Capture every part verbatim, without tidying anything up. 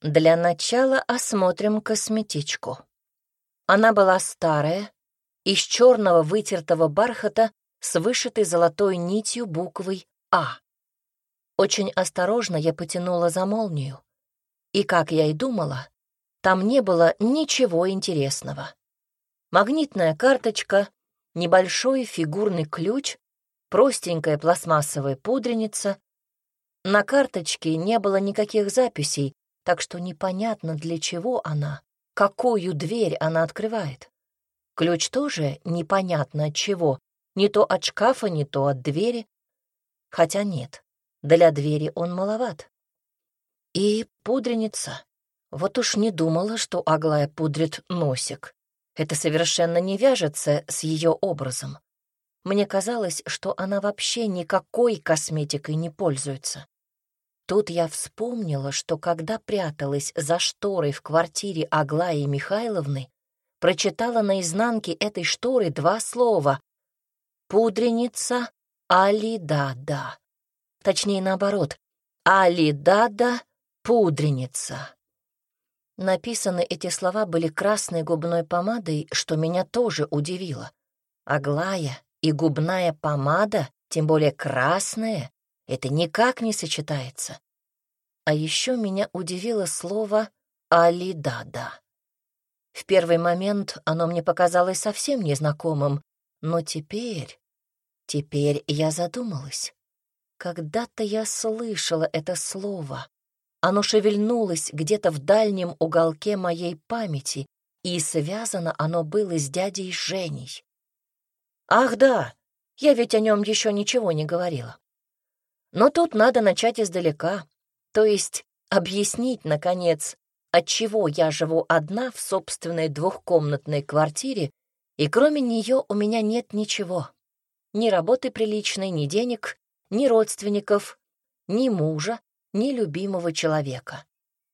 Для начала осмотрим косметичку. Она была старая, из черного вытертого бархата с вышитой золотой нитью буквой «А». Очень осторожно я потянула за молнию. И, как я и думала, там не было ничего интересного. Магнитная карточка, небольшой фигурный ключ, простенькая пластмассовая пудреница. На карточке не было никаких записей, так что непонятно, для чего она, какую дверь она открывает. Ключ тоже непонятно от чего, не то от шкафа, не то от двери. Хотя нет, для двери он маловат. И пудреница. Вот уж не думала, что Аглая пудрит носик. Это совершенно не вяжется с ее образом. Мне казалось, что она вообще никакой косметикой не пользуется. Тут я вспомнила, что когда пряталась за шторой в квартире Аглаи Михайловны, прочитала на изнанке этой шторы два слова «пудреница Алидада». Точнее, наоборот, «Алидада пудреница». Написаны эти слова были красной губной помадой, что меня тоже удивило. Аглая и губная помада, тем более красная, это никак не сочетается. А еще меня удивило слово «алидада». В первый момент оно мне показалось совсем незнакомым, но теперь, теперь я задумалась. Когда-то я слышала это слово. Оно шевельнулось где-то в дальнем уголке моей памяти, и связано оно было с дядей Женей. Ах да, я ведь о нем еще ничего не говорила. Но тут надо начать издалека, то есть объяснить, наконец, отчего я живу одна в собственной двухкомнатной квартире, и кроме нее у меня нет ничего. Ни работы приличной, ни денег, ни родственников, ни мужа, ни любимого человека.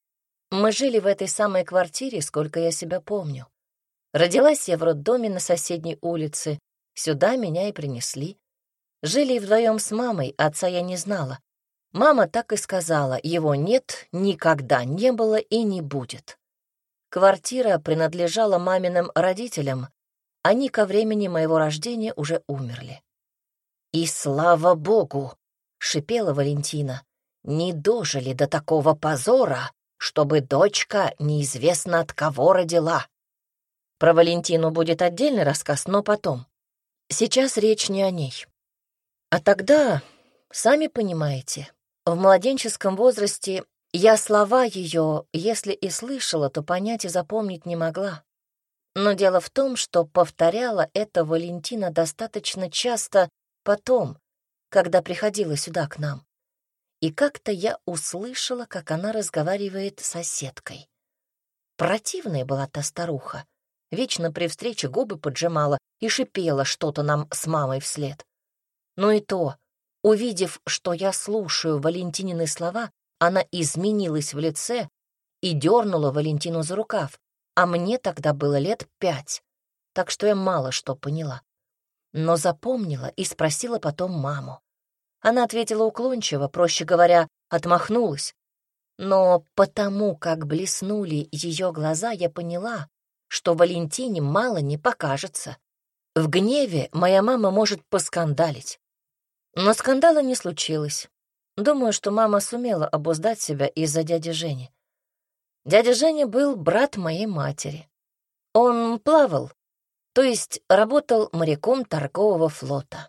Мы жили в этой самой квартире, сколько я себя помню. Родилась я в роддоме на соседней улице, сюда меня и принесли. Жили вдвоем с мамой, отца я не знала. Мама так и сказала, его нет, никогда не было и не будет. Квартира принадлежала маминым родителям, они ко времени моего рождения уже умерли. «И слава богу!» — шипела Валентина. «Не дожили до такого позора, чтобы дочка неизвестно от кого родила». Про Валентину будет отдельный рассказ, но потом. Сейчас речь не о ней. А тогда, сами понимаете, в младенческом возрасте я слова ее, если и слышала, то понять и запомнить не могла. Но дело в том, что повторяла это Валентина достаточно часто потом, когда приходила сюда к нам. И как-то я услышала, как она разговаривает с соседкой. Противная была та старуха. Вечно при встрече губы поджимала и шипела что-то нам с мамой вслед. Но и то, увидев, что я слушаю Валентинины слова, она изменилась в лице и дернула Валентину за рукав, а мне тогда было лет пять, так что я мало что поняла. Но запомнила и спросила потом маму. Она ответила уклончиво, проще говоря, отмахнулась. Но потому, как блеснули ее глаза, я поняла, что Валентине мало не покажется. В гневе моя мама может поскандалить. Но скандала не случилось. Думаю, что мама сумела обуздать себя из-за дяди Жени. Дядя Женя был брат моей матери. Он плавал, то есть работал моряком торгового флота.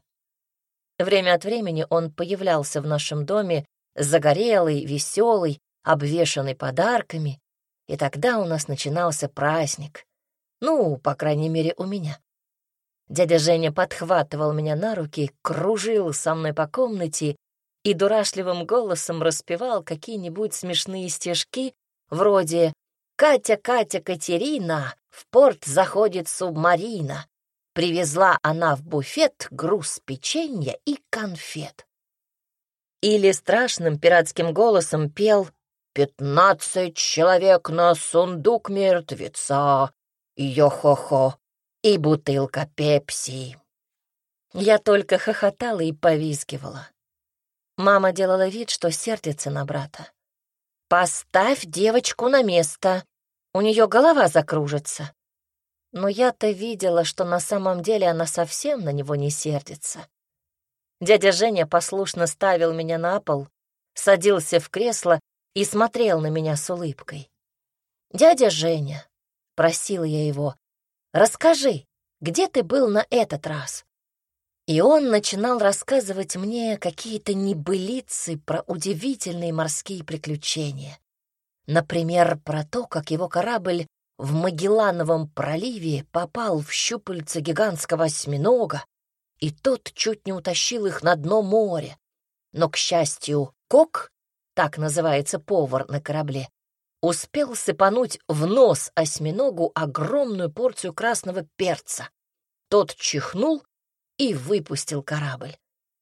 Время от времени он появлялся в нашем доме, загорелый, веселый, обвешанный подарками, и тогда у нас начинался праздник. Ну, по крайней мере, у меня. Дядя Женя подхватывал меня на руки, кружил со мной по комнате и дурашливым голосом распевал какие-нибудь смешные стишки вроде «Катя, Катя, Катерина, в порт заходит субмарина. Привезла она в буфет груз печенья и конфет». Или страшным пиратским голосом пел «Пятнадцать человек на сундук мертвеца, йо-хо-хо, и бутылка пепси». Я только хохотала и повизгивала. Мама делала вид, что сердится на брата. «Поставь девочку на место, у нее голова закружится». Но я-то видела, что на самом деле она совсем на него не сердится. Дядя Женя послушно ставил меня на пол, садился в кресло и смотрел на меня с улыбкой. «Дядя Женя», — просила я его, — «расскажи, где ты был на этот раз?» И он начинал рассказывать мне какие-то небылицы про удивительные морские приключения. Например, про то, как его корабль в Магеллановом проливе попал в щупальца гигантского осьминога, и тот чуть не утащил их на дно моря. Но, к счастью, Кок, так называется повар на корабле, успел сыпануть в нос осьминогу огромную порцию красного перца. Тот чихнул и выпустил корабль.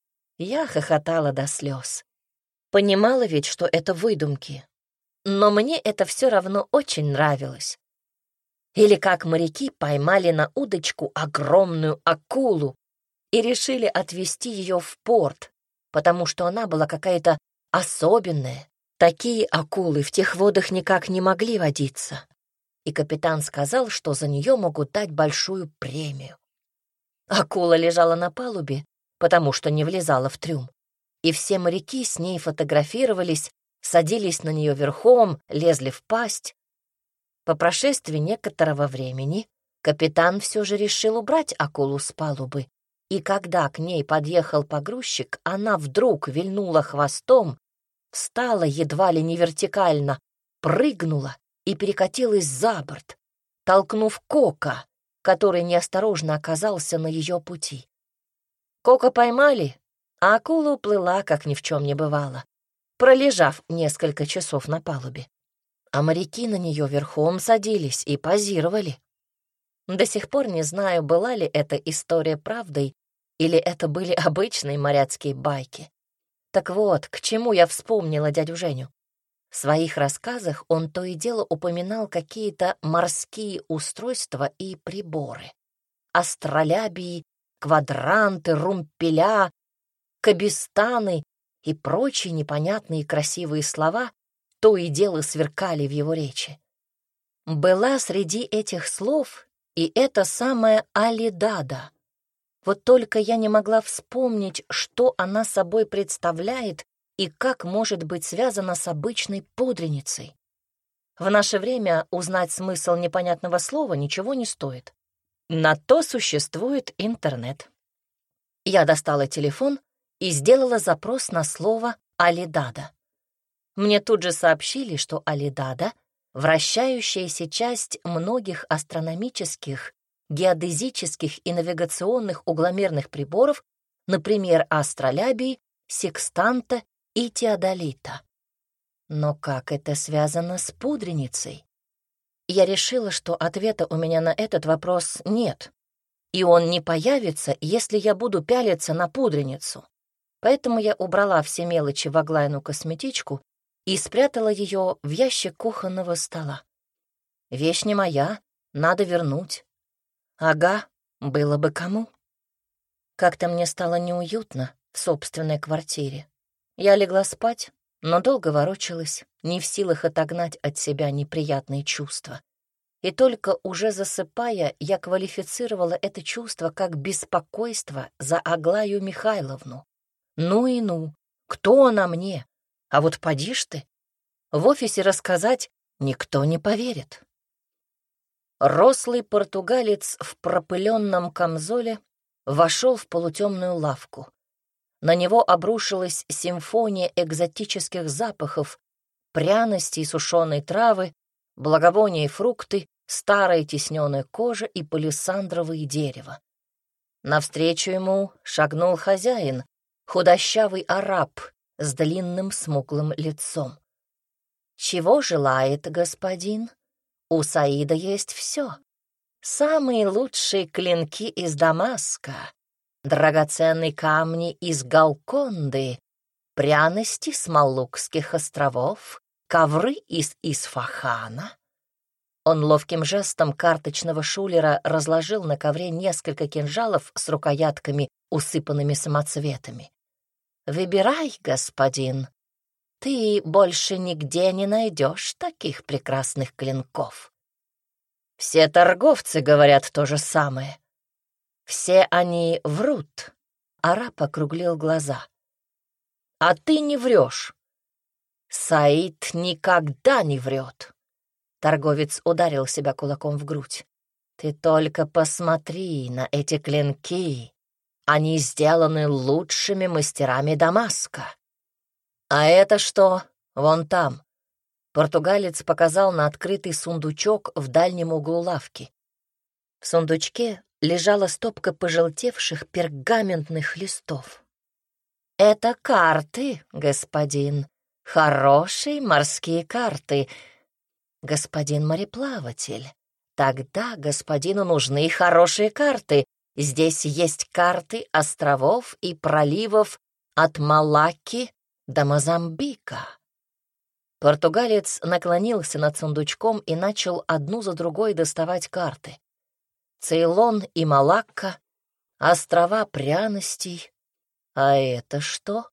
Я хохотала до слез. Понимала ведь, что это выдумки, но мне это все равно очень нравилось. Или как моряки поймали на удочку огромную акулу и решили отвезти ее в порт, потому что она была какая-то особенная. Такие акулы в тех водах никак не могли водиться. И капитан сказал, что за нее могут дать большую премию. Акула лежала на палубе, потому что не влезала в трюм, и все моряки с ней фотографировались, садились на нее верхом, лезли в пасть. По прошествии некоторого времени капитан все же решил убрать акулу с палубы, и когда к ней подъехал погрузчик, она вдруг вильнула хвостом, встала едва ли не вертикально, прыгнула и перекатилась за борт, толкнув Кока, который неосторожно оказался на ее пути. Кока поймали, а акула уплыла, как ни в чем не бывало, пролежав несколько часов на палубе. А моряки на нее верхом садились и позировали. До сих пор не знаю, была ли эта история правдой, или это были обычные моряцкие байки. Так вот, к чему я вспомнила дядю Женю. В своих рассказах он то и дело упоминал какие-то морские устройства и приборы. Астролябии, квадранты, румпеля, кабестаны и прочие непонятные красивые слова то и дело сверкали в его речи. Была среди этих слов и эта самая Алидада. Вот только я не могла вспомнить, что она собой представляет и как может быть связана с обычной пудреницей. В наше время узнать смысл непонятного слова ничего не стоит. На то существует интернет. Я достала телефон и сделала запрос на слово «Алидада». Мне тут же сообщили, что Алидада — вращающаяся часть многих астрономических, геодезических и навигационных угломерных приборов, например, астролябии, секстанта и теодолита. Но как это связано с пудреницей? Я решила, что ответа у меня на этот вопрос нет, и он не появится, если я буду пялиться на пудреницу. Поэтому я убрала все мелочи в Аглаину косметичку и спрятала ее в ящик кухонного стола. Вещь не моя, надо вернуть. Ага, было бы кому. Как-то мне стало неуютно в собственной квартире. Я легла спать, но долго ворочалась, не в силах отогнать от себя неприятные чувства. И только уже засыпая, я квалифицировала это чувство как беспокойство за Аглаю Михайловну. Ну и ну, кто она мне? А вот поди ж ты. В офисе рассказать никто не поверит. Рослый португалец в пропыленном камзоле вошел в полутемную лавку. На него обрушилась симфония экзотических запахов, пряности и сушеные травы, благовония и фрукты, старая тиснёная кожа и палисандровое дерево. Навстречу ему шагнул хозяин, худощавый араб с длинным смуглым лицом. «Чего желает господин? У Саида есть все. Самые лучшие клинки из Дамаска, драгоценные камни из Галконды, пряности с Малукских островов, ковры из Исфахана». Он ловким жестом карточного шулера разложил на ковре несколько кинжалов с рукоятками, усыпанными самоцветами. «Выбирай, господин. Ты больше нигде не найдешь таких прекрасных клинков. Все торговцы говорят то же самое. Все они врут. Араб округлил глаза. А ты не врешь. Саид никогда не врет. Торговец ударил себя кулаком в грудь. Ты только посмотри на эти клинки. Они сделаны лучшими мастерами Дамаска. А это что? Вон там. Португалец показал на открытый сундучок в дальнем углу лавки. В сундучке лежала стопка пожелтевших пергаментных листов. «Это карты, господин. Хорошие морские карты. Господин мореплаватель, тогда господину нужны хорошие карты. Здесь есть карты островов и проливов от Малакки до Мозамбика». Португалец наклонился над сундучком и начал одну за другой доставать карты. Цейлон и Малакка, острова пряностей. А это что?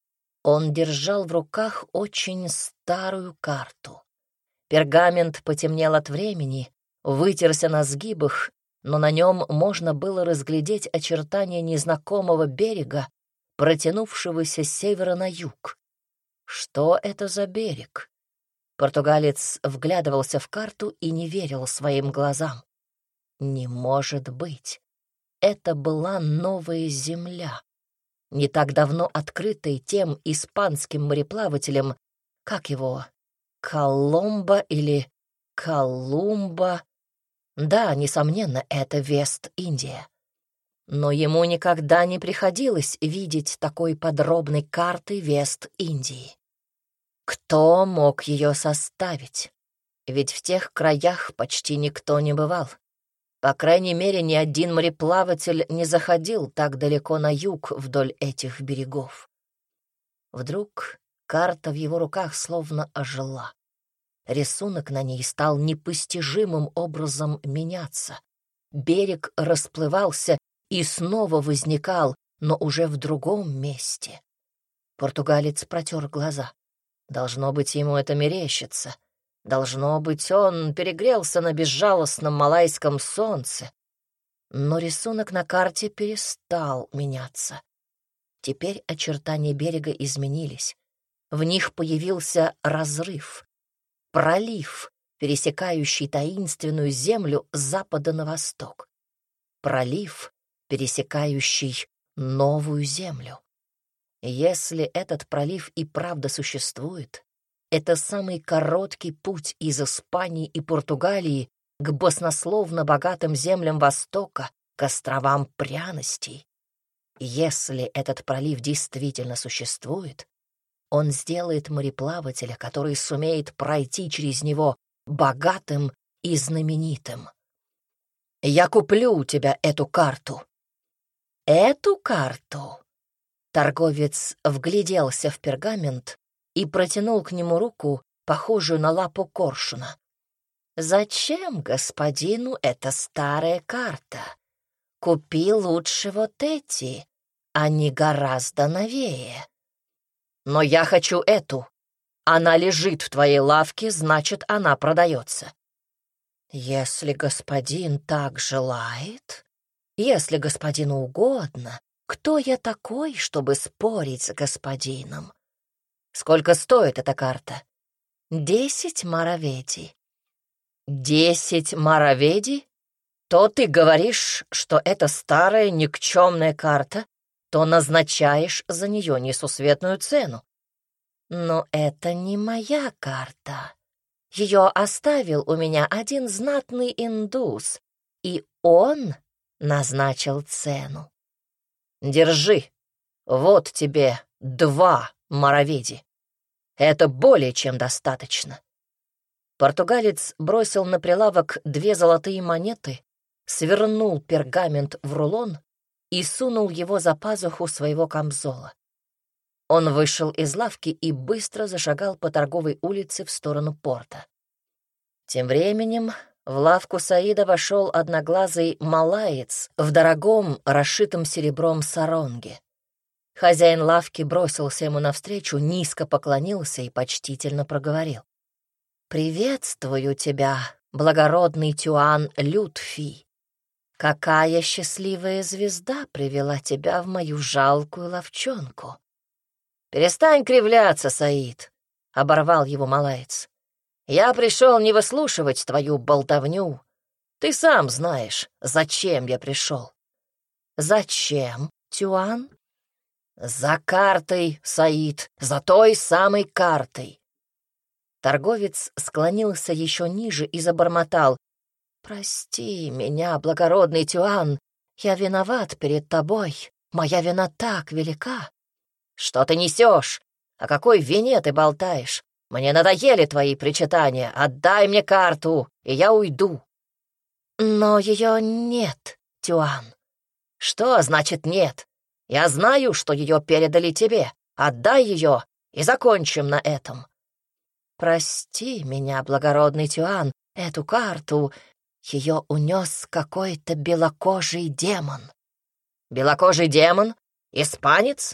Он держал в руках очень старую карту. Пергамент потемнел от времени, вытерся на сгибах, но на нем можно было разглядеть очертания незнакомого берега, протянувшегося с севера на юг. Что это за берег? Португалец вглядывался в карту и не верил своим глазам. Не может быть. Это была новая земля, не так давно открытая тем испанским мореплавателем, как его, Коломбо или Колумба. Да, несомненно, это Вест-Индия. Но ему никогда не приходилось видеть такой подробной карты Вест-Индии. Кто мог ее составить? Ведь в тех краях почти никто не бывал. По крайней мере, ни один мореплаватель не заходил так далеко на юг вдоль этих берегов. Вдруг карта в его руках словно ожила. Рисунок на ней стал непостижимым образом меняться. Берег расплывался и снова возникал, но уже в другом месте. Португалец протер глаза. Должно быть, ему это мерещится. Должно быть, он перегрелся на безжалостном малайском солнце. Но рисунок на карте перестал меняться. Теперь очертания берега изменились. В них появился разрыв, пролив, пересекающий таинственную землю с запада на восток. Пролив, пересекающий новую землю. Если этот пролив и правда существует, это самый короткий путь из Испании и Португалии к баснословно богатым землям Востока, к островам пряностей. Если этот пролив действительно существует, он сделает мореплавателя, который сумеет пройти через него, богатым и знаменитым. Я куплю у тебя эту карту. Эту карту? Торговец вгляделся в пергамент и протянул к нему руку, похожую на лапу коршуна. «Зачем господину эта старая карта? Купи лучше вот эти, они гораздо новее». «Но я хочу эту. Она лежит в твоей лавке, значит, она продается». «Если господин так желает, если господину угодно, кто я такой, чтобы спорить с господином?» «Сколько стоит эта карта?» «Десять мараведи». «Десять мараведи? То ты говоришь, что это старая никчемная карта, то назначаешь за нее несусветную цену». «Но это не моя карта. Ее оставил у меня один знатный индус, и он назначил цену». «Держи, вот тебе два мараведи. Это более чем достаточно». Португалец бросил на прилавок две золотые монеты, свернул пергамент в рулон и сунул его за пазуху своего камзола. Он вышел из лавки и быстро зашагал по торговой улице в сторону порта. Тем временем в лавку Саида вошел одноглазый малаец в дорогом, расшитом серебром саронге. Хозяин лавки бросился ему навстречу, низко поклонился и почтительно проговорил. «Приветствую тебя, благородный Тюан Лютфи. Какая счастливая звезда привела тебя в мою жалкую ловчонку!» «Перестань кривляться, Саид», — оборвал его малаец. «Я пришел не выслушивать твою болтовню. Ты сам знаешь, зачем я пришел». «Зачем, Тюан?» «За картой, Саид, за той самой картой». Торговец склонился еще ниже и забормотал. «Прости меня, благородный Тюан, я виноват перед тобой, моя вина так велика». «Что ты несешь? О какой вине ты болтаешь? Мне надоели твои причитания, отдай мне карту, и я уйду». «Но ее нет, Тюан». «Что значит нет? Я знаю, что ее передали тебе. Отдай ее, и закончим на этом». «Прости меня, благородный Тюан, эту карту, ее унес какой-то белокожий демон». «Белокожий демон? Испанец?»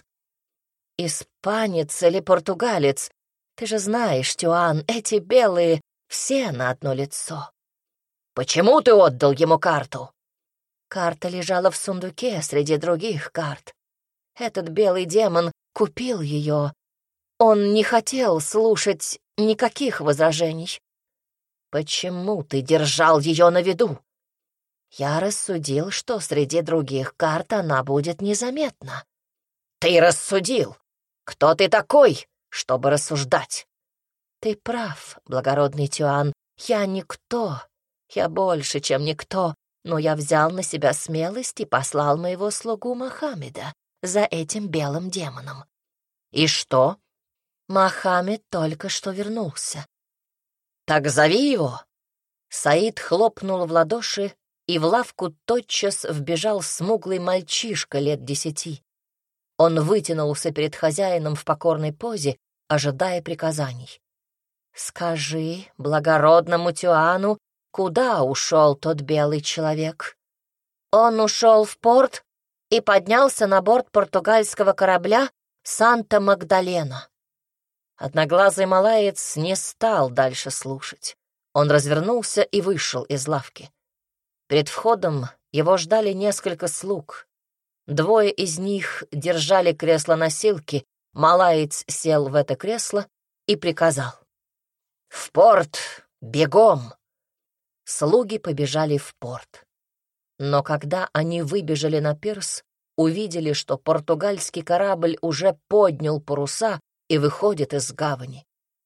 «Испанец или португалец? Ты же знаешь, Тюан, эти белые все на одно лицо». «Почему ты отдал ему карту?» Карта лежала в сундуке среди других карт. Этот белый демон купил ее. Он не хотел слушать никаких возражений. «Почему ты держал ее на виду?» Я рассудил, что среди других карт она будет незаметна. «Ты рассудил? Кто ты такой, чтобы рассуждать?» «Ты прав, благородный Тюан, я никто, я больше, чем никто, но я взял на себя смелость и послал моего слугу Мохаммеда за этим белым демоном». «И что?» «Мохаммед только что вернулся». «Так зови его!» Саид хлопнул в ладоши, и в лавку тотчас вбежал смуглый мальчишка лет десяти. Он вытянулся перед хозяином в покорной позе, ожидая приказаний. «Скажи благородному Тюану, куда ушел тот белый человек?» «Он ушел в порт и поднялся на борт португальского корабля «Санта-Магдалена». Одноглазый малаец не стал дальше слушать. Он развернулся и вышел из лавки. Перед входом его ждали несколько слуг. Двое из них держали кресло-носилки. Малаец сел в это кресло и приказал: «В порт! Бегом!» Слуги побежали в порт. Но когда они выбежали на пирс, увидели, что португальский корабль уже поднял паруса и выходит из гавани.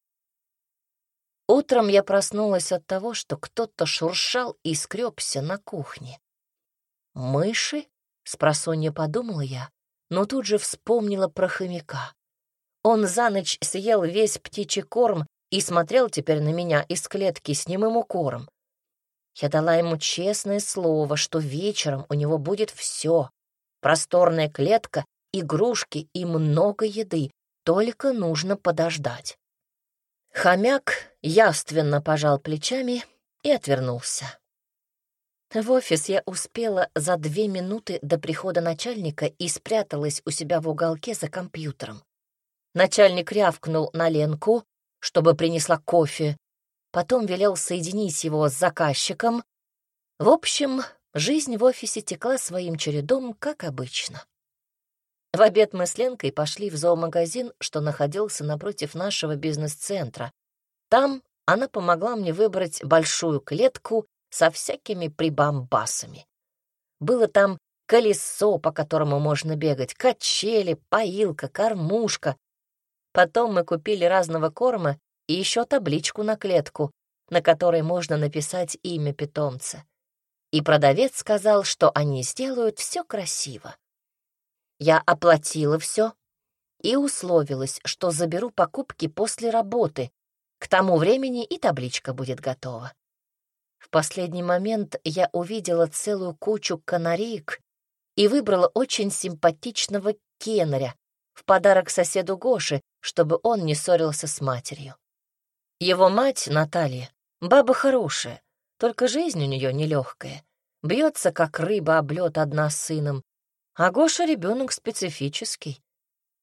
Утром я проснулась от того, что кто-то шуршал и скребся на кухне. «Мыши?» — спросонья подумала я, но тут же вспомнила про хомяка. Он за ночь съел весь птичий корм и смотрел теперь на меня из клетки с немым укором. Я дала ему честное слово, что вечером у него будет все: просторная клетка, игрушки и много еды, только нужно подождать. Хомяк явственно пожал плечами и отвернулся. В офис я успела за две минуты до прихода начальника и спряталась у себя в уголке за компьютером. Начальник рявкнул на Ленку, чтобы принесла кофе, потом велел соединить его с заказчиком. В общем, жизнь в офисе текла своим чередом, как обычно. В обед мы с Ленкой пошли в зоомагазин, что находился напротив нашего бизнес-центра. Там она помогла мне выбрать большую клетку со всякими прибамбасами. Было там колесо, по которому можно бегать, качели, поилка, кормушка. Потом мы купили разного корма и еще табличку на клетку, на которой можно написать имя питомца. И продавец сказал, что они сделают все красиво. Я оплатила все и условилась, что заберу покупки после работы. К тому времени и табличка будет готова. В последний момент я увидела целую кучу канареек и выбрала очень симпатичного кенаря в подарок соседу Гоше, чтобы он не ссорился с матерью. Его мать, Наталья, баба хорошая, только жизнь у нее нелегкая. Бьется, как рыба об лед, одна с сыном. А Гоша ребенок специфический.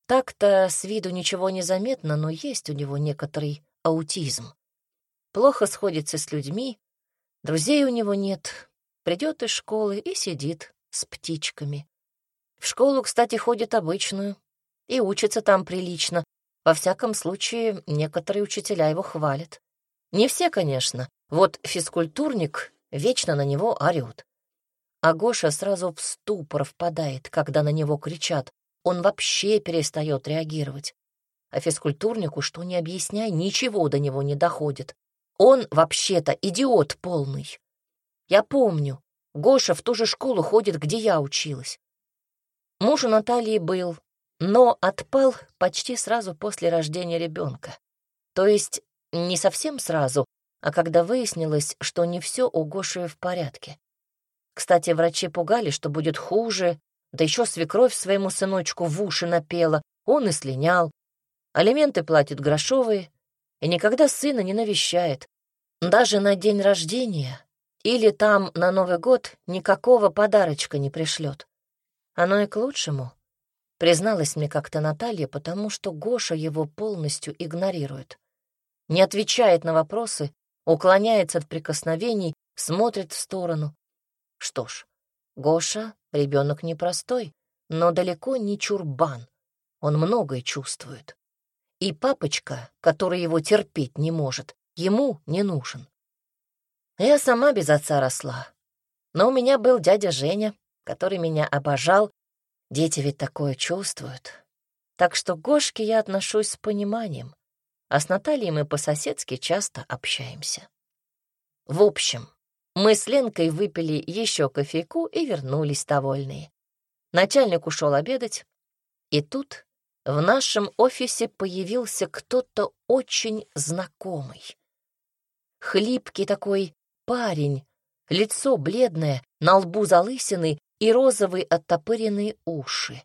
Так-то с виду ничего не заметно, но есть у него некоторый аутизм. Плохо сходится с людьми, друзей у него нет, придет из школы и сидит с птичками. В школу, кстати, ходит обычную и учится там прилично. Во всяком случае, некоторые учителя его хвалят. Не все, конечно. Вот физкультурник вечно на него орёт. А Гоша сразу в ступор впадает, когда на него кричат. Он вообще перестает реагировать. А физкультурнику, что ни объясняй, ничего до него не доходит. Он вообще-то идиот полный. Я помню, Гоша в ту же школу ходит, где я училась. Муж у Натальи был, но отпал почти сразу после рождения ребенка. То есть не совсем сразу, а когда выяснилось, что не все у Гоши в порядке. Кстати, врачи пугали, что будет хуже, да еще свекровь своему сыночку в уши напела, он и слинял. Алименты платит грошовые и никогда сына не навещает. Даже на день рождения или там на Новый год никакого подарочка не пришлет. Оно и к лучшему, призналась мне как-то Наталья, потому что Гоша его полностью игнорирует. Не отвечает на вопросы, уклоняется от прикосновений, смотрит в сторону. Что ж, Гоша — ребенок непростой, но далеко не чурбан. Он многое чувствует. И папочка, который его терпеть не может, ему не нужен. Я сама без отца росла, но у меня был дядя Женя, который меня обожал. Дети ведь такое чувствуют. Так что к Гошке я отношусь с пониманием, а с Натальей мы по-соседски часто общаемся. В общем, мы с Ленкой выпили еще кофейку и вернулись довольные. Начальник ушел обедать, и тут в нашем офисе появился кто-то очень знакомый. Хлипкий такой парень, лицо бледное, на лбу залысины и розовые оттопыренные уши.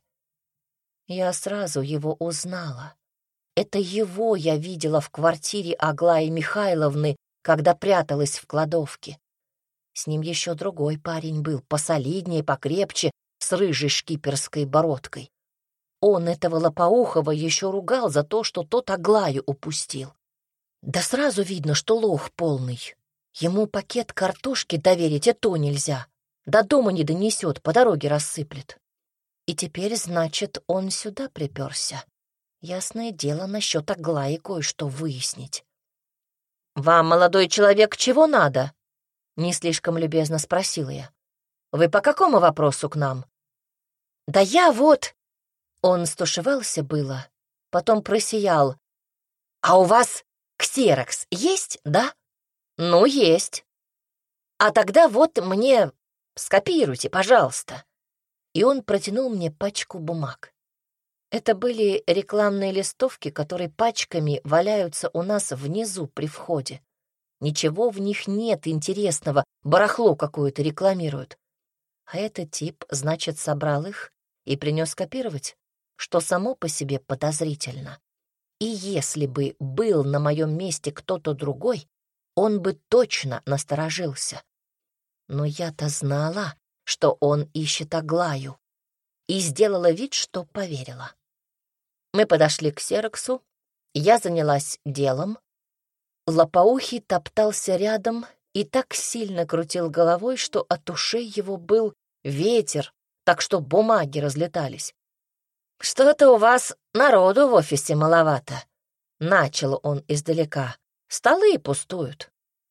Я сразу его узнала. Это его я видела в квартире Аглаи Михайловны, когда пряталась в кладовке. С ним еще другой парень был, посолиднее, покрепче, с рыжей шкиперской бородкой. Он этого Лопоухова еще ругал за то, что тот Аглаю упустил. Да сразу видно, что лох полный. Ему пакет картошки доверить и то нельзя. До дома не донесет, по дороге рассыплет. И теперь, значит, он сюда приперся. Ясное дело, насчет Аглаи кое-что выяснить. «Вам, молодой человек, чего надо?» — не слишком любезно спросила я. «Вы по какому вопросу к нам?» «Да я вот...» Он стушевался было, потом просиял. «А у вас ксерокс есть, да?» «Ну, есть. А тогда вот мне скопируйте, пожалуйста». И он протянул мне пачку бумаг. Это были рекламные листовки, которые пачками валяются у нас внизу при входе. Ничего в них нет интересного, барахло какое-то рекламируют. А этот тип, значит, собрал их и принес копировать, что само по себе подозрительно. И если бы был на моем месте кто-то другой, он бы точно насторожился. Но я-то знала, что он ищет Аглаю, и сделала вид, что поверила. Мы подошли к ксероксу, я занялась делом. Лопоухий топтался рядом и так сильно крутил головой, что от ушей его был ветер, так что бумаги разлетались. «Что-то у вас народу в офисе маловато», — начал он издалека. «Столы пустуют».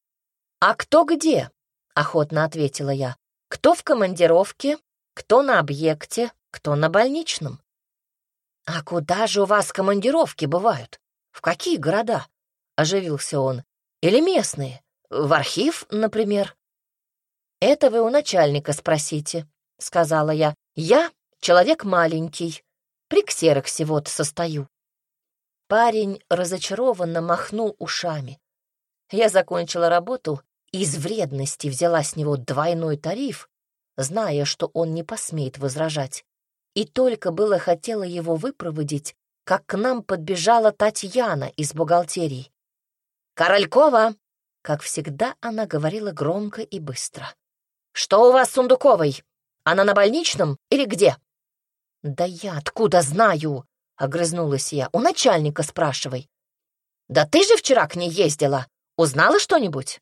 «А кто где?» — охотно ответила я. «Кто в командировке, кто на объекте, кто на больничном». «А куда же у вас командировки бывают? В какие города?» — оживился он. «Или местные? В архив, например?» «Это вы у начальника спросите», — сказала я. «Я человек маленький, при ксероксе вот состою». Парень разочарованно махнул ушами. Я закончила работу и из вредности взяла с него двойной тариф, зная, что он не посмеет возражать. И только было хотела его выпроводить, как к нам подбежала Татьяна из бухгалтерии. «Королькова!» — как всегда она говорила громко и быстро. «Что у вас с Сундуковой? Она на больничном или где?» «Да я откуда знаю?» — огрызнулась я. «У начальника спрашивай». «Да ты же вчера к ней ездила. Узнала что-нибудь?»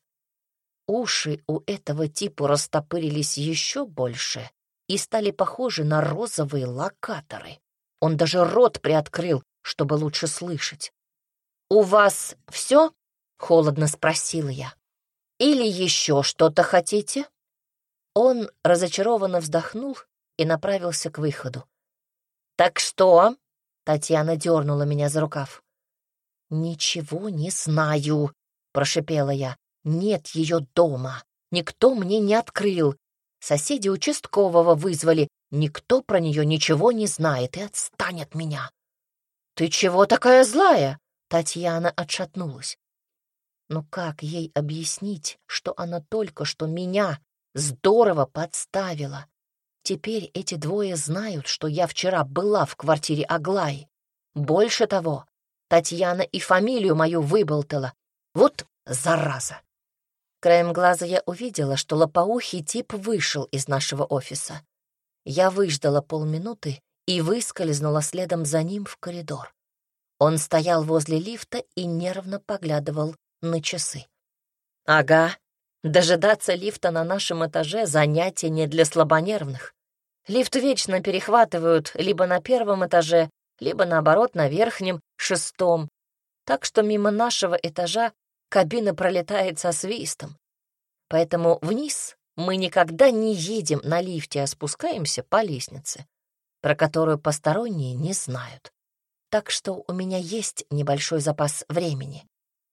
Уши у этого типа растопырились еще больше и стали похожи на розовые локаторы. Он даже рот приоткрыл, чтобы лучше слышать. «У вас все?» — холодно спросила я. «Или еще что-то хотите?» Он разочарованно вздохнул и направился к выходу. «Так что?» — Татьяна дернула меня за рукав. «Ничего не знаю», — прошипела я. «Нет ее дома. Никто мне не открыл. Соседи участкового вызвали. Никто про нее ничего не знает и отстань от меня». «Ты чего такая злая?» — Татьяна отшатнулась. «Ну как ей объяснить, что она только что меня здорово подставила? Теперь эти двое знают, что я вчера была в квартире Аглаи. Больше того, Татьяна и фамилию мою выболтала. Вот зараза!» Краем глаза я увидела, что лопоухий тип вышел из нашего офиса. Я выждала полминуты и выскользнула следом за ним в коридор. Он стоял возле лифта и нервно поглядывал на часы. «Ага, дожидаться лифта на нашем этаже — занятие не для слабонервных. Лифт вечно перехватывают либо на первом этаже, либо, наоборот, на верхнем, шестом. Так что мимо нашего этажа кабина пролетает со свистом. Поэтому вниз мы никогда не едем на лифте, а спускаемся по лестнице, про которую посторонние не знают. Так что у меня есть небольшой запас времени».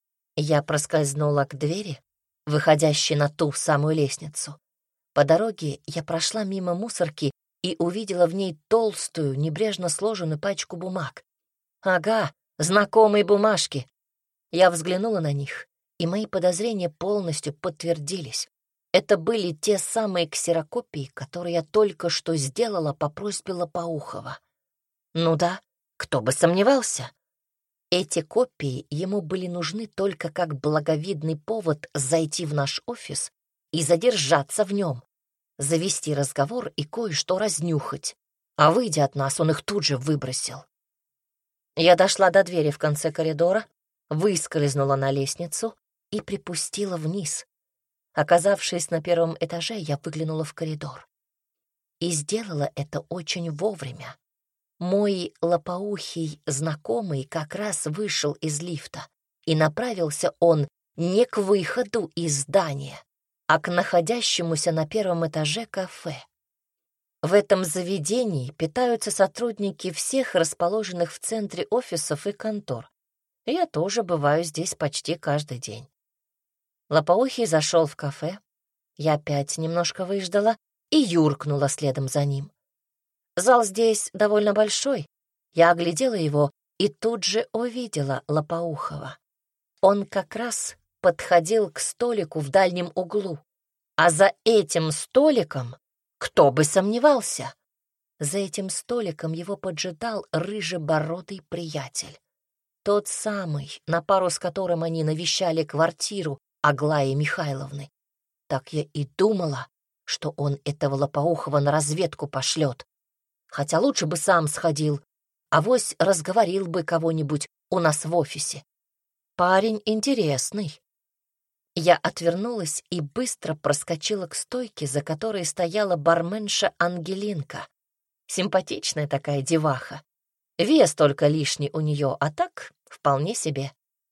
Я проскользнула к двери, выходящей на ту самую лестницу. По дороге я прошла мимо мусорки и увидела в ней толстую, небрежно сложенную пачку бумаг. Ага, знакомые бумажки. Я взглянула на них, и мои подозрения полностью подтвердились. Это были те самые ксерокопии, которые я только что сделала по просьбе Лопоухова. Ну да, кто бы сомневался. Эти копии ему были нужны только как благовидный повод зайти в наш офис и задержаться в нем, завести разговор и кое-что разнюхать. А выйдя от нас, он их тут же выбросил. Я дошла до двери в конце коридора, выскользнула на лестницу и припустила вниз. Оказавшись на первом этаже, я выглянула в коридор. И сделала это очень вовремя. Мой лопоухий знакомый как раз вышел из лифта, и направился он не к выходу из здания, а к находящемуся на первом этаже кафе. В этом заведении питаются сотрудники всех расположенных в центре офисов и контор. Я тоже бываю здесь почти каждый день. Лопоухий зашел в кафе, я опять немножко выждала и юркнула следом за ним. Зал здесь довольно большой. Я оглядела его и тут же увидела Лопоухова. Он как раз подходил к столику в дальнем углу. А за этим столиком, кто бы сомневался, за этим столиком его поджидал рыжебородый приятель. Тот самый, на пару с которым они навещали квартиру Аглаи Михайловны. Так я и думала, что он этого Лопоухова на разведку пошлет. Хотя лучше бы сам сходил, авось разговорил бы кого-нибудь у нас в офисе. Парень интересный. Я отвернулась и быстро проскочила к стойке, за которой стояла барменша Ангелинка. Симпатичная такая деваха. Вес только лишний у нее, а так вполне себе.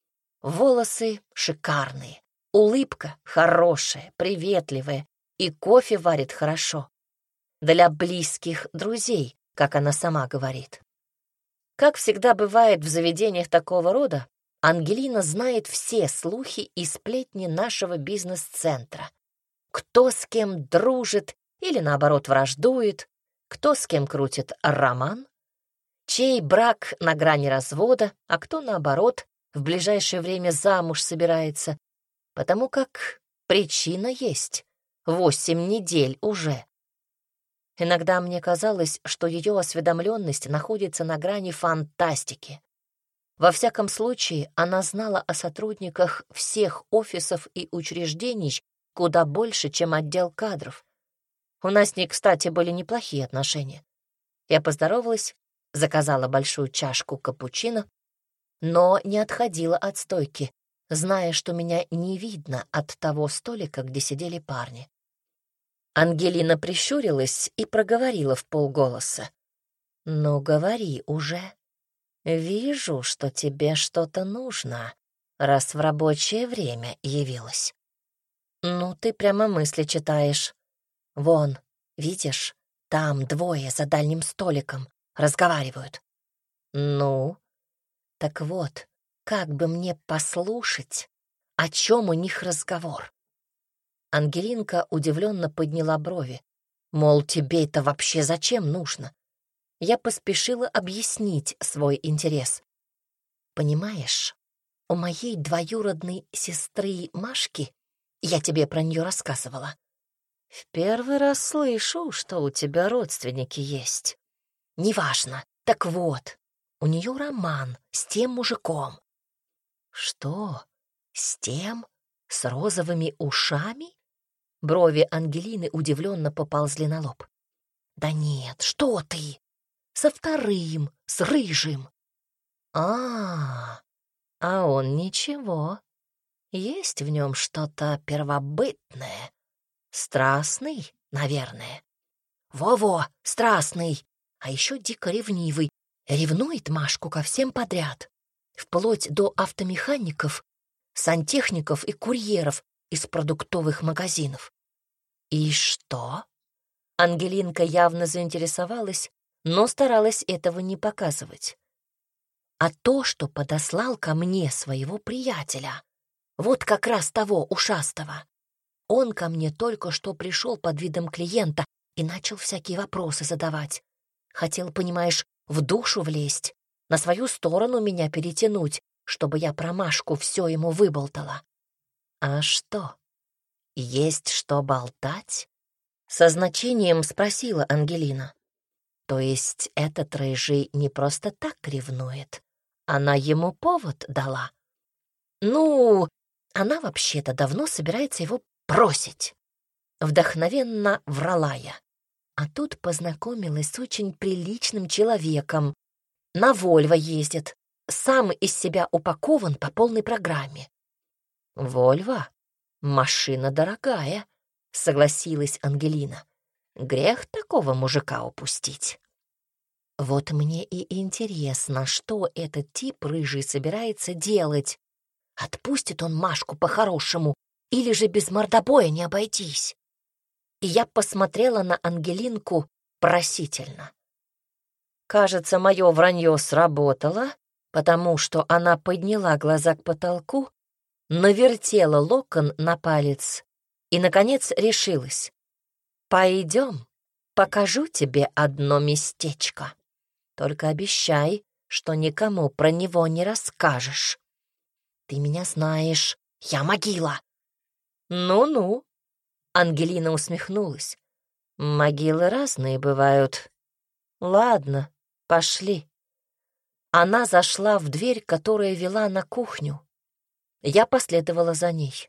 Волосы шикарные, улыбка хорошая, приветливая, и кофе варит хорошо. Для близких друзей, как она сама говорит. Как всегда бывает в заведениях такого рода, Ангелина знает все слухи и сплетни нашего бизнес-центра. Кто с кем дружит или, наоборот, враждует, кто с кем крутит роман, чей брак на грани развода, а кто, наоборот, в ближайшее время замуж собирается, потому как причина есть. Восемь недель уже. Иногда мне казалось, что ее осведомленность находится на грани фантастики. Во всяком случае, она знала о сотрудниках всех офисов и учреждений куда больше, чем отдел кадров. У нас с ней, кстати, были неплохие отношения. Я поздоровалась, заказала большую чашку капучино, но не отходила от стойки, зная, что меня не видно от того столика, где сидели парни. Ангелина прищурилась и проговорила вполголоса. «Ну, говори уже. Вижу, что тебе что-то нужно, раз в рабочее время явилась. Ну, ты прямо мысли читаешь. Вон, видишь, там двое за дальним столиком разговаривают. Ну, так вот, как бы мне послушать, о чем у них разговор?» Ангелинка удивленно подняла брови, мол, тебе это вообще зачем нужно? Я поспешила объяснить свой интерес. Понимаешь, у моей двоюродной сестры Машки, я тебе про нее рассказывала, в первый раз слышу, что у тебя родственники есть. Неважно. Так вот, у нее роман с тем мужиком. Что? С тем? С розовыми ушами? Брови Ангелины удивленно поползли на лоб. Да нет, что ты? Со вторым, с рыжим. А, а он ничего. Есть в нем что-то первобытное. Страстный, наверное. Во-во, страстный, а еще дико ревнивый. Ревнует Машку ко всем подряд, вплоть до автомехаников, сантехников и курьеров из продуктовых магазинов. И что? Ангелинка явно заинтересовалась, но старалась этого не показывать. А то, что подослал ко мне своего приятеля, вот как раз того ушастого. Он ко мне только что пришел под видом клиента и начал всякие вопросы задавать. Хотел, понимаешь, в душу влезть, на свою сторону меня перетянуть, чтобы я про Машку все ему выболтала. А что, есть что болтать? Со значением спросила Ангелина. То есть этот рыжий не просто так ревнует, она ему повод дала? Ну, она вообще-то давно собирается его бросить. Вдохновенно врала я. А тут познакомилась с очень приличным человеком. На Вольво ездит, сам из себя упакован по полной программе. Вольво? Машина дорогая, согласилась Ангелина. Грех такого мужика упустить. Вот мне и интересно, что этот тип рыжий собирается делать. Отпустит он Машку по-хорошему или же без мордобоя не обойтись? И я посмотрела на Ангелинку просительно. Кажется, мое вранье сработало, потому что она подняла глаза к потолку, навертела локон на палец и, наконец, решилась. «Пойдем, покажу тебе одно местечко. Только обещай, что никому про него не расскажешь. Ты меня знаешь, я могила». «Ну-ну», — Ангелина усмехнулась. «Могилы разные бывают. Ладно, пошли». Она зашла в дверь, которая вела на кухню. Я последовала за ней.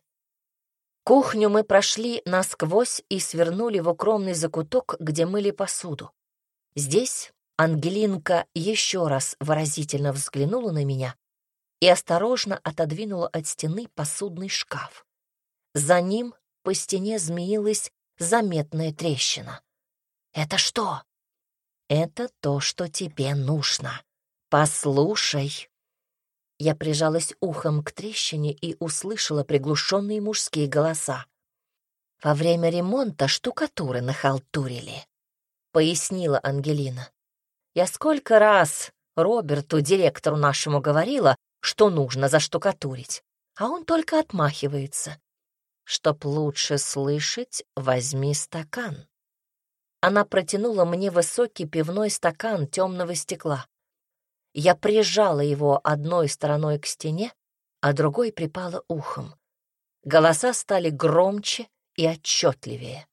Кухню мы прошли насквозь и свернули в укромный закуток, где мыли посуду. Здесь Ангелинка еще раз выразительно взглянула на меня и осторожно отодвинула от стены посудный шкаф. За ним по стене змеилась заметная трещина. «Это что?» «Это то, что тебе нужно. Послушай». Я прижалась ухом к трещине и услышала приглушенные мужские голоса. «Во время ремонта штукатуры нахалтурили», — пояснила Ангелина. «Я сколько раз Роберту, директору нашему, говорила, что нужно заштукатурить, а он только отмахивается. Чтоб лучше слышать, возьми стакан». Она протянула мне высокий пивной стакан темного стекла. Я прижала его одной стороной к стене, а другой припала ухом. Голоса стали громче и отчетливее.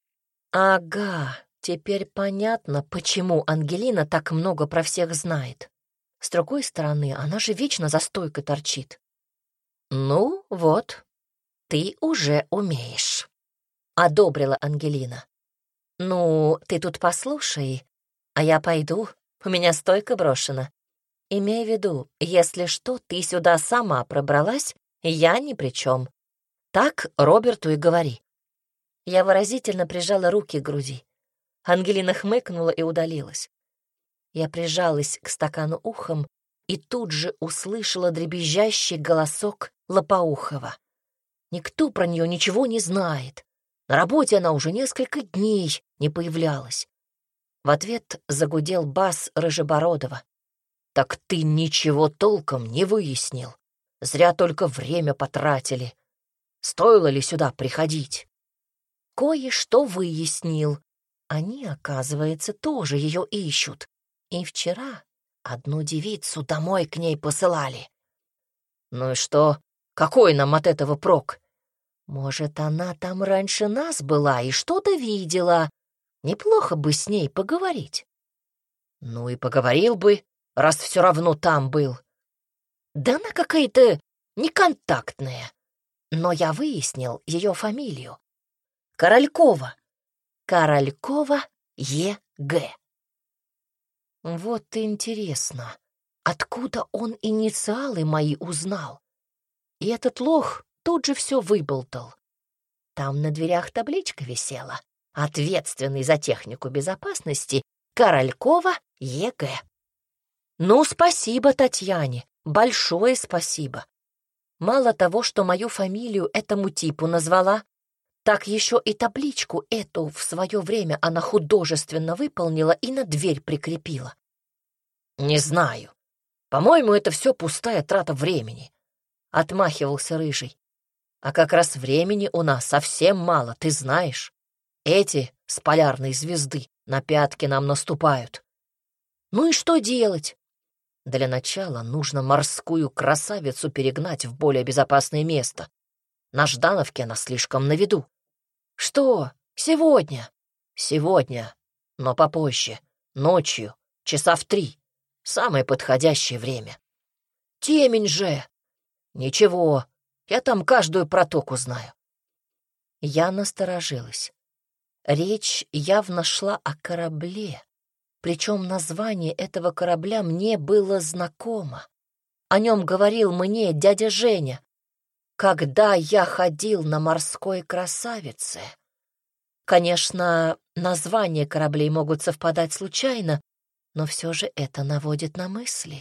Ага, теперь понятно, почему Ангелина так много про всех знает. С другой стороны, она же вечно за стойкой торчит. «Ну вот, ты уже умеешь», — одобрила Ангелина. «Ну, ты тут послушай, а я пойду, У меня стойка брошена. Имей в виду, если что, ты сюда сама пробралась, я ни при чем. Так Роберту и говори». Я выразительно прижала руки к груди. Ангелина хмыкнула и удалилась. Я прижалась к стакану ухом и тут же услышала дребезжащий голосок Лопоухова. Никто про нее ничего не знает. На работе она уже несколько дней не появлялась. В ответ загудел бас Рыжебородова. «Так ты ничего толком не выяснил. Зря только время потратили. Стоило ли сюда приходить?» Кое-что выяснил. Они, оказывается, тоже ее ищут. И вчера одну девицу домой к ней посылали. «Ну и что? Какой нам от этого прок?» «Может, она там раньше нас была и что-то видела. Неплохо бы с ней поговорить». «Ну и поговорил бы, раз все равно там был». «Да она какая-то неконтактная. Но я выяснил ее фамилию. Королькова. Королькова Е Г Вот интересно, откуда он инициалы мои узнал? И этот лох тут же все выболтал. Там на дверях табличка висела: «Ответственный за технику безопасности Королькова Е Г Ну, спасибо Татьяне, большое спасибо. Мало того, что мою фамилию этому типу назвала, так еще и табличку эту в свое время она художественно выполнила и на дверь прикрепила. «Не знаю. По-моему, это все пустая трата времени», — отмахивался Рыжий. «А как раз времени у нас совсем мало, ты знаешь. Эти с полярной звезды на пятки нам наступают. Ну и что делать? Для начала нужно морскую красавицу перегнать в более безопасное место. На Ждановке она слишком на виду. Что, сегодня? Сегодня, но попозже, ночью, часа в три. Самое подходящее время. Темень же. Ничего, я там каждую протоку знаю». Я насторожилась. Речь явно шла о корабле, причем название этого корабля мне было знакомо. О нем говорил мне дядя Женя, когда я ходил на морской красавице. Конечно, названия кораблей могут совпадать случайно, но все же это наводит на мысли.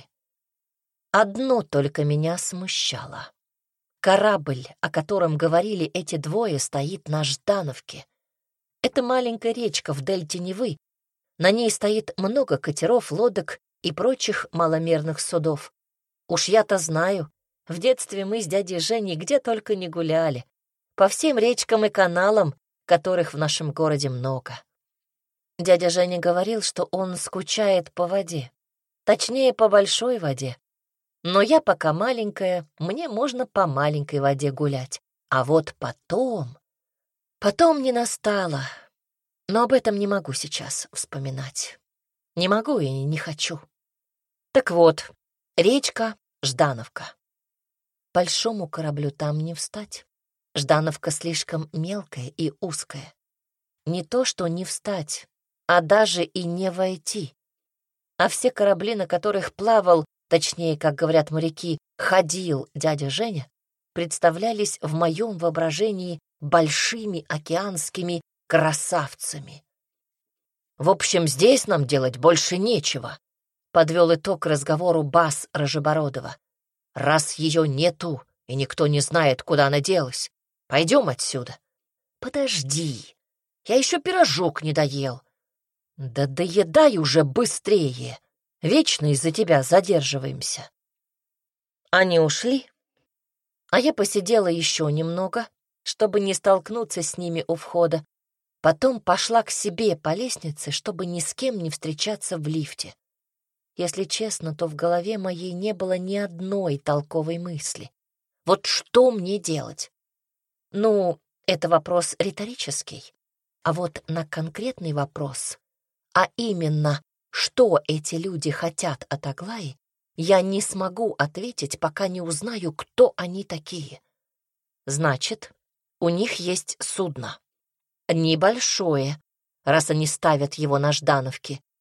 Одно только меня смущало. Корабль, о котором говорили эти двое, стоит на Ждановке. Это маленькая речка в дельте Невы. На ней стоит много катеров, лодок и прочих маломерных судов. Уж я-то знаю, в детстве мы с дядей Женей где только не гуляли. По всем речкам и каналам, которых в нашем городе много. Дядя Женя говорил, что он скучает по воде. Точнее, по большой воде. Но я пока маленькая, мне можно по маленькой воде гулять. А вот потом... Потом не настало. Но об этом не могу сейчас вспоминать. Не могу и не хочу. Так вот, речка Ждановка. Большому кораблю там не встать. Ждановка слишком мелкая и узкая. Не то что не встать, а даже и не войти. А все корабли, на которых плавал, точнее, как говорят моряки, ходил дядя Женя, представлялись в моем воображении большими океанскими красавцами. «В общем, здесь нам делать больше нечего», — подвел итог разговору бас Рыжебородова. «Раз ее нету, и никто не знает, куда она делась, пойдем отсюда». «Подожди, я еще пирожок не доел». «Да доедай уже быстрее, вечно из-за тебя задерживаемся». Они ушли, а я посидела еще немного, чтобы не столкнуться с ними у входа. Потом пошла к себе по лестнице, чтобы ни с кем не встречаться в лифте. Если честно, то в голове моей не было ни одной толковой мысли. Вот что мне делать? Ну, это вопрос риторический. А вот на конкретный вопрос, а именно, что эти люди хотят от Аглаи, я не смогу ответить, пока не узнаю, кто они такие. Значит, у них есть судно. Небольшое, раз они ставят его на Ждановке.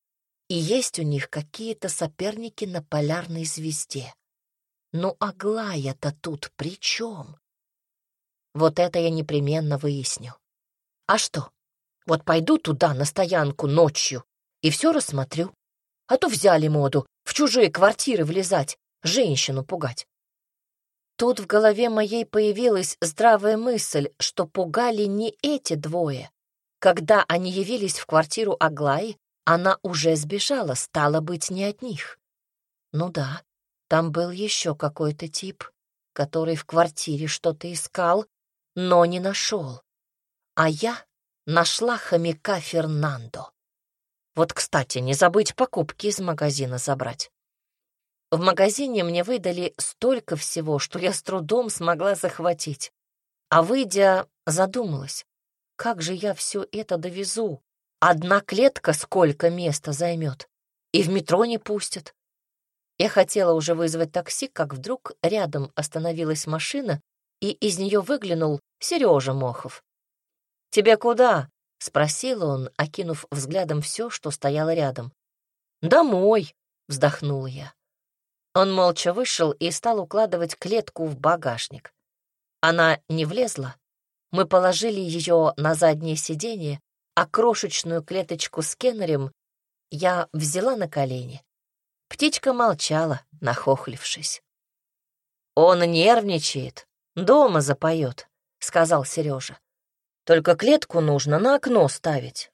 и есть у них какие-то соперники на полярной звезде. Ну, Аглая-то тут при чем? Вот это я непременно выясню. А что? Вот пойду туда, на стоянку, ночью, и все рассмотрю. А то взяли моду в чужие квартиры влезать, женщину пугать. Тут в голове моей появилась здравая мысль, что пугали не эти двое. Когда они явились в квартиру Аглаи, она уже сбежала, стало быть, не от них. Ну да, там был еще какой-то тип, который в квартире что-то искал, но не нашел. А я нашла хомяка Фернандо. Вот, кстати, не забыть покупки из магазина забрать. В магазине мне выдали столько всего, что я с трудом смогла захватить. А выйдя, задумалась, как же я все это довезу? Одна клетка сколько места займет? И в метро не пустят. Я хотела уже вызвать такси, как вдруг рядом остановилась машина, и из нее выглянул Сережа Мохов. «Тебе куда?» — спросил он, окинув взглядом все, что стояло рядом. «Домой», — вздохнула я. Он молча вышел и стал укладывать клетку в багажник. Она не влезла. Мы положили ее на заднее сиденье, а крошечную клеточку с кеннерем я взяла на колени. Птичка молчала, нахохлившись. «Он нервничает, дома запоет», — сказал Сережа. «Только клетку нужно на окно ставить».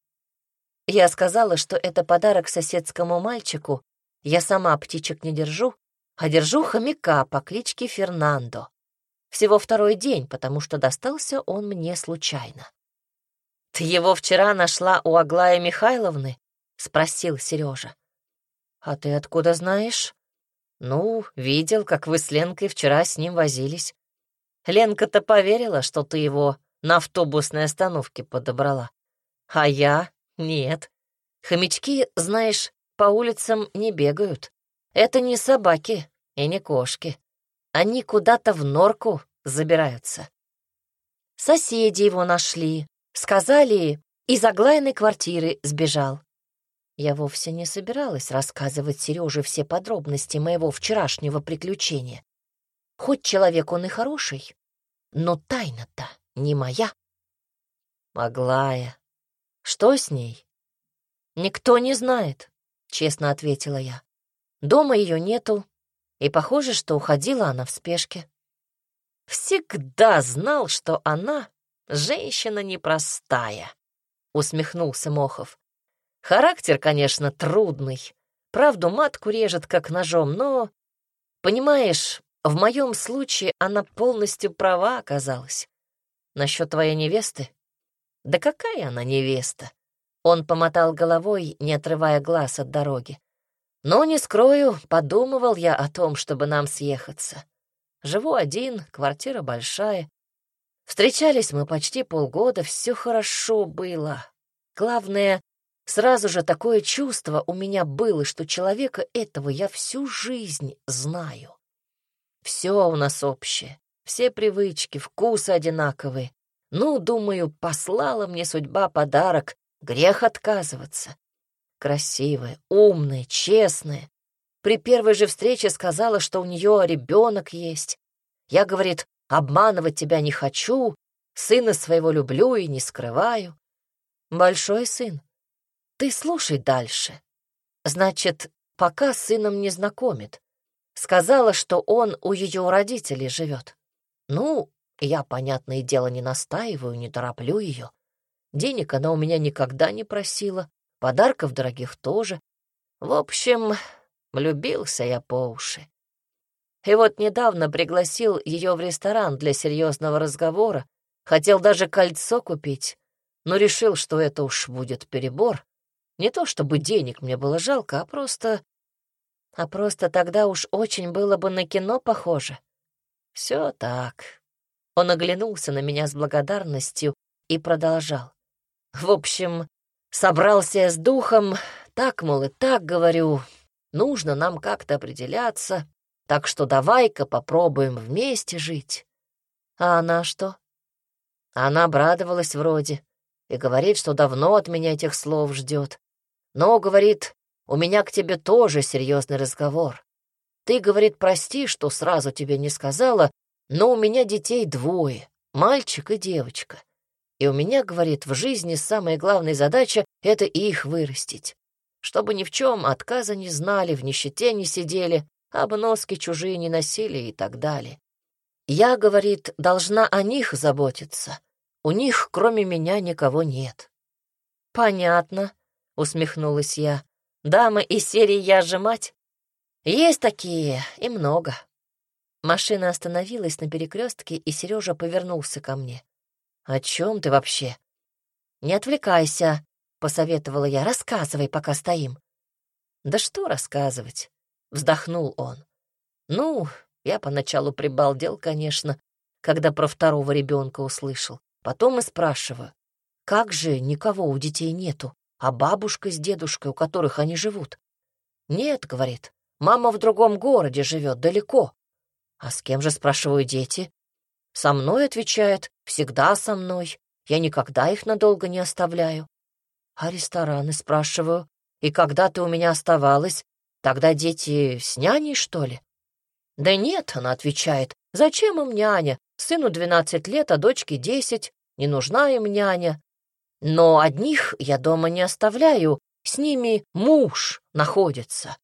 Я сказала, что это подарок соседскому мальчику. Я сама птичек не держу, а держу хомяка по кличке Фернандо. Всего второй день, потому что достался он мне случайно. «Ты его вчера нашла у Аглаи Михайловны?» — спросил Сережа. «А ты откуда знаешь?» «Ну, видел, как вы с Ленкой вчера с ним возились. Ленка-то поверила, что ты его на автобусной остановке подобрала. А я — нет. Хомячки, знаешь, по улицам не бегают. Это не собаки и не кошки. Они куда-то в норку забираются. Соседи его нашли, сказали, из Аглаиной квартиры сбежал. Я вовсе не собиралась рассказывать Сереже все подробности моего вчерашнего приключения. Хоть человек он и хороший, но тайна-то не моя. Аглая. Что с ней? Никто не знает, честно ответила я. Дома ее нету, и похоже, что уходила она в спешке. Всегда знал, что она женщина непростая, усмехнулся Мохов. Характер, конечно, трудный. Правду матку режет, как ножом, но, понимаешь, в моем случае она полностью права оказалась. Насчет твоей невесты? Да какая она невеста? Он помотал головой, не отрывая глаз от дороги. Но, не скрою, подумывал я о том, чтобы нам съехаться. Живу один, квартира большая. Встречались мы почти полгода, все хорошо было. Главное, сразу же такое чувство у меня было, что человека этого я всю жизнь знаю. Все у нас общее, все привычки, вкусы одинаковые. Ну, думаю, послала мне судьба подарок, грех отказываться. Красивая, умная, честная. При первой же встрече сказала, что у нее ребенок есть. Я, говорит, обманывать тебя не хочу, сына своего люблю и не скрываю. Большой сын. Ты слушай дальше. Значит, пока с сыном не знакомит. Сказала, что он у ее родителей живет. Ну, я, понятное дело, не настаиваю, не тороплю ее. Денег она у меня никогда не просила, подарков дорогих тоже. В общем, влюбился я по уши. И вот недавно пригласил ее в ресторан для серьезного разговора, хотел даже кольцо купить, но решил, что это уж будет перебор. Не то чтобы денег мне было жалко, а просто... А просто тогда уж очень было бы на кино похоже. Все так. Он оглянулся на меня с благодарностью и продолжал. В общем, собрался я с духом, так, мол, и так говорю, нужно нам как-то определяться, так что давай-ка попробуем вместе жить. А она что? Она обрадовалась вроде и говорит, что давно от меня этих слов ждет. Но, говорит, у меня к тебе тоже серьезный разговор. Ты, говорит, прости, что сразу тебе не сказала, но у меня детей двое, мальчик и девочка. И у меня, говорит, в жизни самая главная задача — это их вырастить. Чтобы ни в чем отказа не знали, в нищете не сидели, обноски чужие не носили и так далее. Я, говорит, должна о них заботиться. У них, кроме меня, никого нет. Понятно, усмехнулась я. Дамы из серии «Я же мать»? Есть такие, и много. Машина остановилась на перекрестке, и Сережа повернулся ко мне. «О чем ты вообще?» «Не отвлекайся», — посоветовала я. «Рассказывай, пока стоим». «Да что рассказывать?» — вздохнул он. «Ну, я поначалу прибалдел, конечно, когда про второго ребенка услышал. Потом и спрашиваю, как же никого у детей нету, а бабушка с дедушкой, у которых они живут? Нет, говорит, мама в другом городе живет, далеко. А с кем же, спрашиваю, дети? Со мной, отвечает, всегда со мной. Я никогда их надолго не оставляю. А рестораны, спрашиваю, и когда ты у меня оставалась, тогда дети с няней, что ли? Да нет, она отвечает, зачем им няня? Сыну двенадцать лет, а дочке десять, не нужна им няня. Но одних я дома не оставляю, с ними муж находится.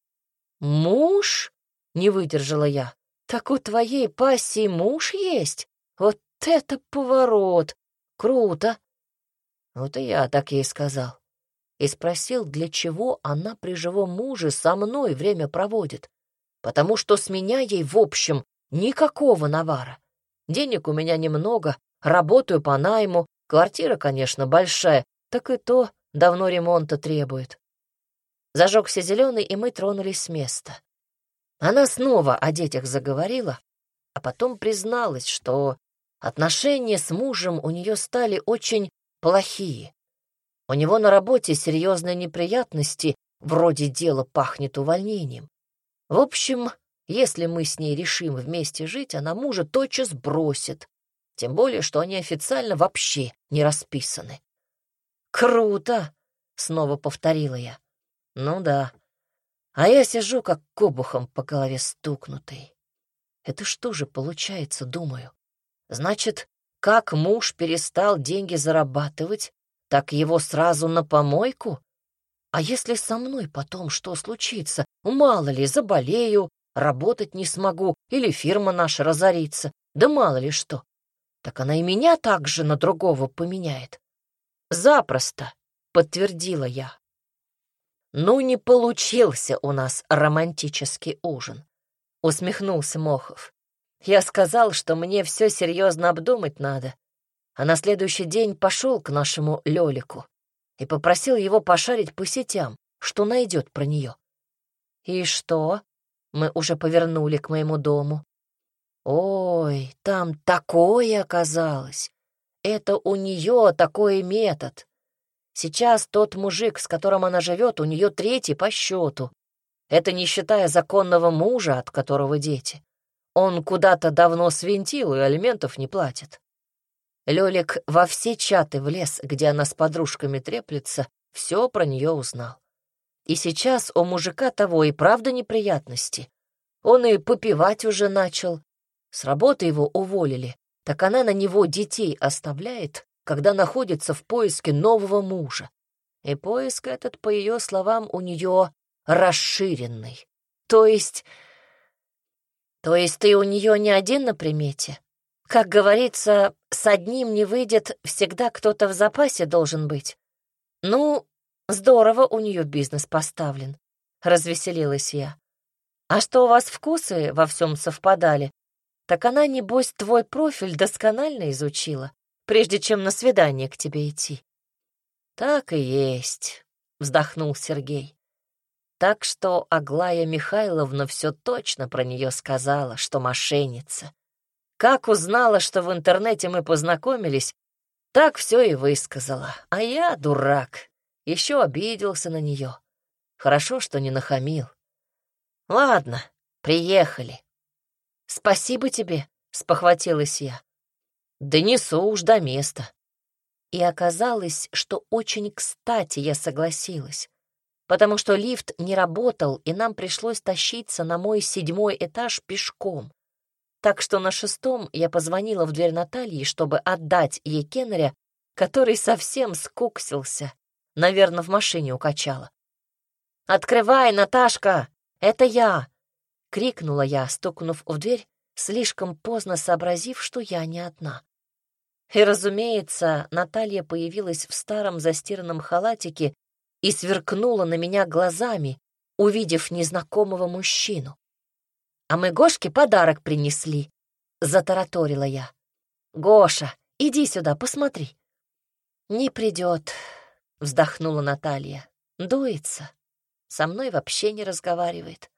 Муж? Не выдержала я. Так у твоей пассии муж есть? Вот это поворот! Круто! Вот и я так ей сказал. И спросил, для чего она при живом муже со мной время проводит. Потому что с меня ей, в общем, никакого навара. Денег у меня немного, работаю по найму, квартира, конечно, большая, так и то давно ремонта требует. Зажегся зеленый, и мы тронулись с места. Она снова о детях заговорила, а потом призналась, что отношения с мужем у нее стали очень плохие. У него на работе серьезные неприятности, вроде дела пахнет увольнением. В общем, если мы с ней решим вместе жить, она мужа тотчас бросит, тем более, что они официально вообще не расписаны. «Круто!» — снова повторила я. «Ну да. А я сижу, как обухом по голове стукнутый. Это что же получается, думаю? Значит, как муж перестал деньги зарабатывать, так его сразу на помойку? А если со мной потом что случится? Мало ли, заболею, работать не смогу, или фирма наша разорится, да мало ли что. Так она и меня также на другого поменяет. Запросто, подтвердила я. Ну, не получился у нас романтический ужин, усмехнулся Мохов. Я сказал, что мне все серьезно обдумать надо, а на следующий день пошел к нашему Лёлику и попросил его пошарить по сетям, что найдет про нее. И что? Мы уже повернули к моему дому. Ой, там такое оказалось. Это у нее такой метод. Сейчас тот мужик, с которым она живет, у нее третий по счету. Это не считая законного мужа, от которого дети. Он куда-то давно свинтил и алиментов не платит. Лёлик во все чаты влез, где она с подружками треплется, все про нее узнал. И сейчас у мужика того и правда неприятности. Он и попивать уже начал. С работы его уволили, так она на него детей оставляет, когда находится в поиске нового мужа. И поиск этот, по ее словам, у нее расширенный. То есть... То есть ты у нее не один на примете? Как говорится, с одним не выйдет, всегда кто-то в запасе должен быть. Ну, здорово у нее бизнес поставлен, развеселилась я. А что у вас вкусы во всем совпадали? Так она, небось, твой профиль досконально изучила, прежде чем на свидание к тебе идти. Так и есть, вздохнул Сергей. Так что Аглая Михайловна все точно про нее сказала, что мошенница. Как узнала, что в интернете мы познакомились, так все и высказала. А я, дурак, еще обиделся на нее. Хорошо, что не нахамил. Ладно, приехали. Спасибо тебе, спохватилась я. Донесу уж до места. И оказалось, что очень кстати я согласилась. потому что лифт не работал, и нам пришлось тащиться на мой седьмой этаж пешком. Так что на шестом я позвонила в дверь Натальи, чтобы отдать ей Кеннеря, который совсем скуксился. Наверное, в машине укачала. «Открывай, Наташка! Это я!» — крикнула я, стукнув в дверь, слишком поздно сообразив, что я не одна. И, разумеется, Наталья появилась в старом застиранном халатике и сверкнула на меня глазами, увидев незнакомого мужчину. «А мы Гошке подарок принесли», — затараторила я. «Гоша, иди сюда, посмотри». «Не придет», — вздохнула Наталья. «Дуется. Со мной вообще не разговаривает».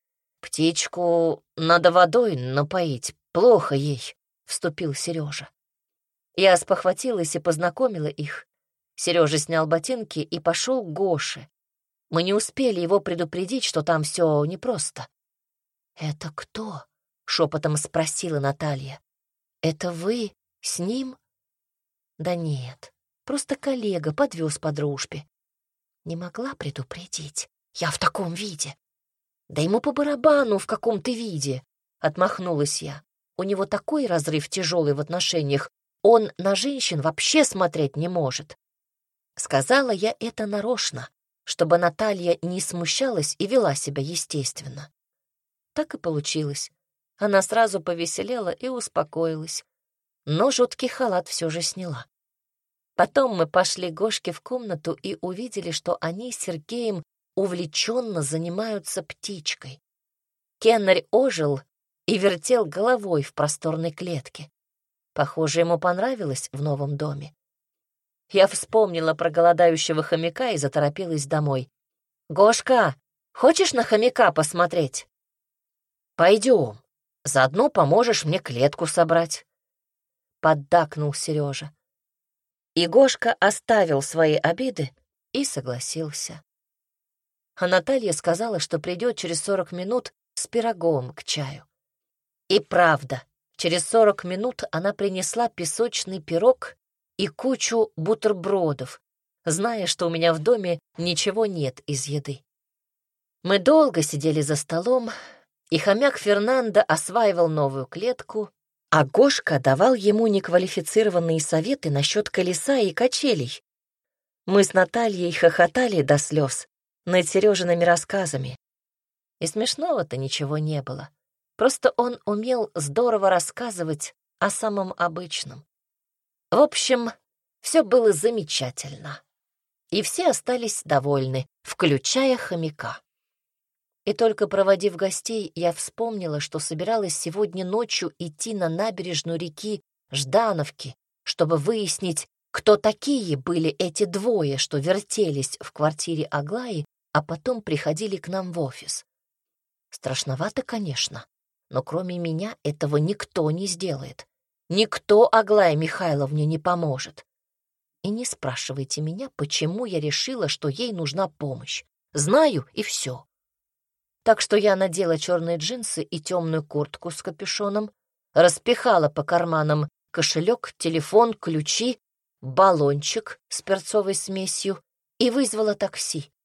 «Птичку надо водой напоить, плохо ей», — вступил Сережа. Я спохватилась и познакомила их. Сережа снял ботинки и пошел к Гоше. Мы не успели его предупредить, что там все непросто. «Это кто?» — шепотом спросила Наталья. «Это вы с ним?» «Да нет, просто коллега подвез по дружбе». «Не могла предупредить. Я в таком виде». «Да ему по барабану, в каком ты виде», — отмахнулась я. «У него такой разрыв тяжелый в отношениях, он на женщин вообще смотреть не может». Сказала я это нарочно, чтобы Наталья не смущалась и вела себя естественно. Так и получилось. Она сразу повеселела и успокоилась, но жуткий халат все же сняла. Потом мы пошли к Гошке в комнату и увидели, что они с Сергеем увлеченно занимаются птичкой. Кеннерь ожил и вертел головой в просторной клетке. Похоже, ему понравилось в новом доме. Я вспомнила про голодающего хомяка и заторопилась домой. «Гошка, хочешь на хомяка посмотреть?» «Пойдем, заодно поможешь мне клетку собрать», — поддакнул Сережа. И Гошка оставил свои обиды и согласился. А Наталья сказала, что придет через сорок минут с пирогом к чаю. И правда, через сорок минут она принесла песочный пирог и кучу бутербродов, зная, что у меня в доме ничего нет из еды. Мы долго сидели за столом, и хомяк Фернандо осваивал новую клетку, а Гошка давал ему неквалифицированные советы насчет колеса и качелей. Мы с Натальей хохотали до слез над Сережиными рассказами. И смешного-то ничего не было. Просто он умел здорово рассказывать о самом обычном. В общем, все было замечательно. И все остались довольны, включая хомяка. И только проводив гостей, я вспомнила, что собиралась сегодня ночью идти на набережную реки Ждановки, чтобы выяснить, кто такие были эти двое, что вертелись в квартире Аглаи, а потом приходили к нам в офис. Страшновато, конечно, но кроме меня этого никто не сделает. Никто Аглае Михайловне не поможет. И не спрашивайте меня, почему я решила, что ей нужна помощь. Знаю, и все. Так что я надела черные джинсы и темную куртку с капюшоном, распихала по карманам кошелек, телефон, ключи, баллончик с перцовой смесью и вызвала такси.